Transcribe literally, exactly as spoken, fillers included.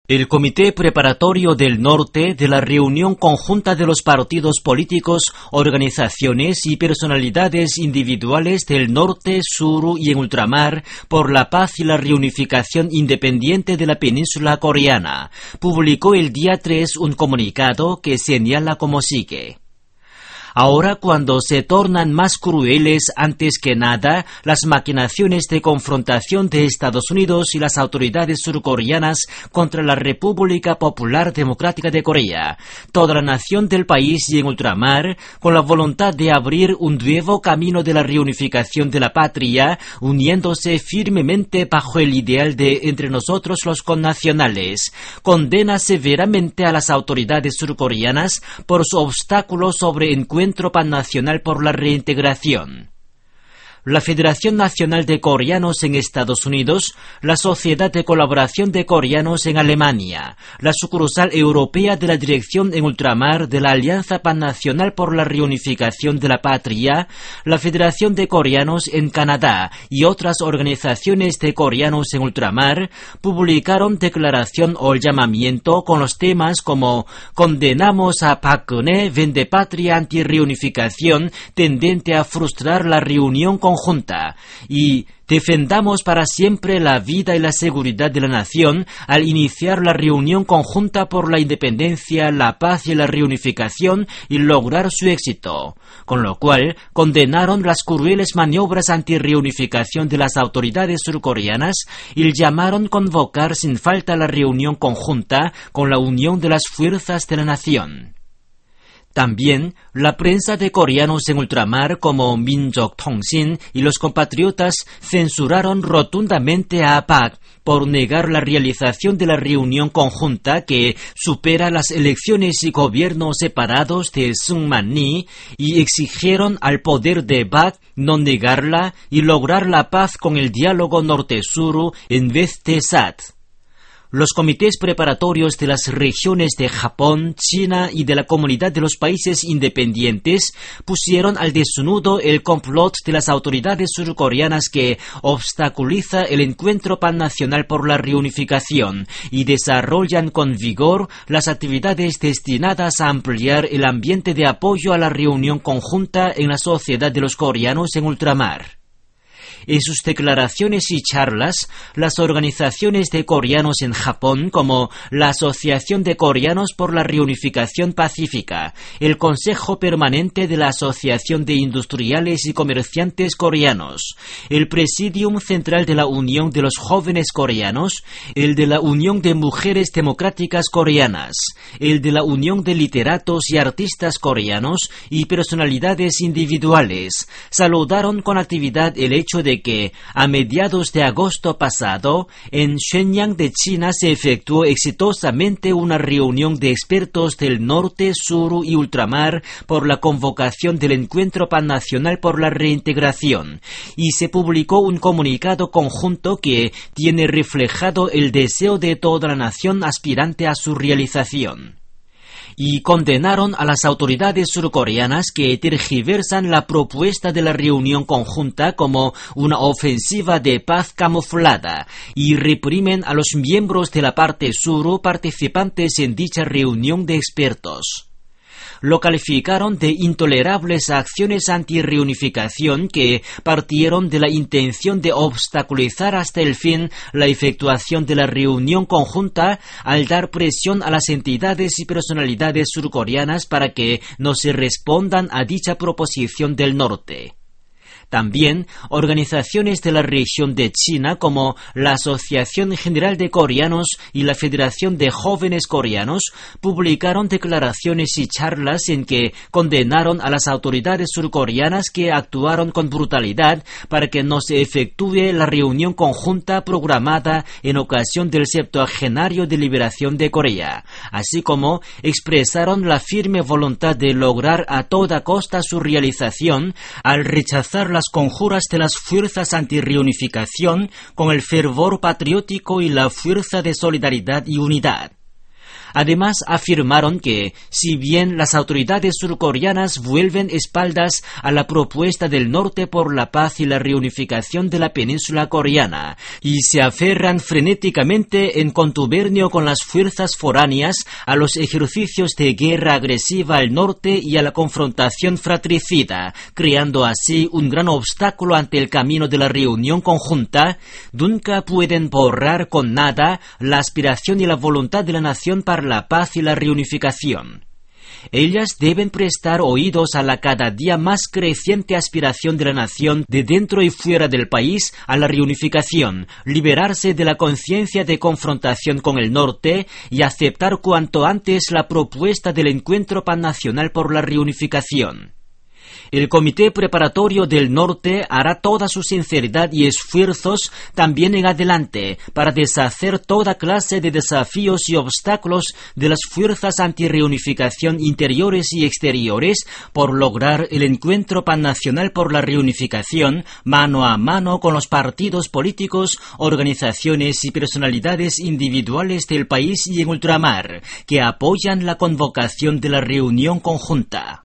El Comité Preparatorio del Norte de la reunión conjunta de los partidos políticos, organizaciones y personalidades individuales del norte, sur y en ultramar por la paz y la reunificación independiente de la península coreana, publicó el día tres un comunicado que señala como sigue. Ahora, cuando se tornan más crueles antes que nada las maquinaciones de confrontación de Estados Unidos y las autoridades surcoreanas contra la República Popular Democrática de Corea, toda la nación del país y en ultramar, con la voluntad de abrir un nuevo camino de la reunificación de la patria, uniéndose firmemente bajo el ideal de entre nosotros los connacionales, condena severamente a las autoridades surcoreanas por su obstáculo sobre encuentro Encuentro Pannacional por la Reintegración. La Federación Nacional de Coreanos en Estados Unidos, la Sociedad de Colaboración de Coreanos en Alemania, la sucursal europea de la Dirección en Ultramar de la Alianza Pannacional por la Reunificación de la Patria, la Federación de Coreanos en Canadá y otras organizaciones de coreanos en ultramar publicaron declaración o llamamiento con los temas como «Condenamos a Park Geun-hye, vendepatria anti-reunificación tendente a frustrar la reunión con conjunta» y «Defendamos para siempre la vida y la seguridad de la nación al iniciar la reunión conjunta por la independencia, la paz y la reunificación y lograr su éxito», con lo cual condenaron las crueles maniobras anti-reunificación de las autoridades surcoreanas y llamaron convocar sin falta la reunión conjunta con la unión de las fuerzas de la nación. También, la prensa de coreanos en ultramar como Minjok Tongsin y los compatriotas censuraron rotundamente a Park por negar la realización de la reunión conjunta que supera las elecciones y gobiernos separados de Seung-man-ni y exigieron al poder de Park no negarla y lograr la paz con el diálogo norte-sur en vez de S A T. Los comités preparatorios de las regiones de Japón, China y de la Comunidad de los Países Independientes pusieron al desnudo el complot de las autoridades surcoreanas que obstaculiza el encuentro pannacional por la reunificación y desarrollan con vigor las actividades destinadas a ampliar el ambiente de apoyo a la reunión conjunta en la sociedad de los coreanos en ultramar. En sus declaraciones y charlas, las organizaciones de coreanos en Japón, como la Asociación de Coreanos por la Reunificación Pacífica, el Consejo Permanente de la Asociación de Industriales y Comerciantes Coreanos, el Presidium Central de la Unión de los Jóvenes Coreanos, el de la Unión de Mujeres Democráticas Coreanas, el de la Unión de Literatos y Artistas Coreanos y personalidades individuales, saludaron con actividad el hecho de que, a mediados de agosto pasado, en Shenyang de China se efectuó exitosamente una reunión de expertos del norte, sur y ultramar por la convocación del Encuentro Pannacional por la Reintegración, y se publicó un comunicado conjunto que tiene reflejado el deseo de toda la nación aspirante a su realización. Y condenaron a las autoridades surcoreanas que tergiversan la propuesta de la reunión conjunta como una ofensiva de paz camuflada y reprimen a los miembros de la parte sur participantes en dicha reunión de expertos. Lo calificaron de intolerables acciones anti-reunificación que partieron de la intención de obstaculizar hasta el fin la efectuación de la reunión conjunta al dar presión a las entidades y personalidades surcoreanas para que no se respondan a dicha proposición del norte. También, organizaciones de la región de China como la Asociación General de Coreanos y la Federación de Jóvenes Coreanos publicaron declaraciones y charlas en que condenaron a las autoridades surcoreanas que actuaron con brutalidad para que no se efectúe la reunión conjunta programada en ocasión del septuagenario de liberación de Corea, así como expresaron la firme voluntad de lograr a toda costa su realización al rechazar la las conjuras de las fuerzas anti-reunificación con el fervor patriótico y la fuerza de solidaridad y unidad. Además, afirmaron que, si bien las autoridades surcoreanas vuelven espaldas a la propuesta del norte por la paz y la reunificación de la península coreana, y se aferran frenéticamente en contubernio con las fuerzas foráneas a los ejercicios de guerra agresiva al norte y a la confrontación fratricida, creando así un gran obstáculo ante el camino de la reunión conjunta, nunca pueden borrar con nada la aspiración y la voluntad de la nación para la paz y la reunificación. Ellas deben prestar oídos a la cada día más creciente aspiración de la nación de dentro y fuera del país a la reunificación, liberarse de la conciencia de confrontación con el norte y aceptar cuanto antes la propuesta del encuentro pannacional por la reunificación. El Comité Preparatorio del Norte hará toda su sinceridad y esfuerzos también en adelante para deshacer toda clase de desafíos y obstáculos de las fuerzas antirreunificación interiores y exteriores por lograr el encuentro pannacional por la reunificación mano a mano con los partidos políticos, organizaciones y personalidades individuales del país y en ultramar que apoyan la convocación de la reunión conjunta.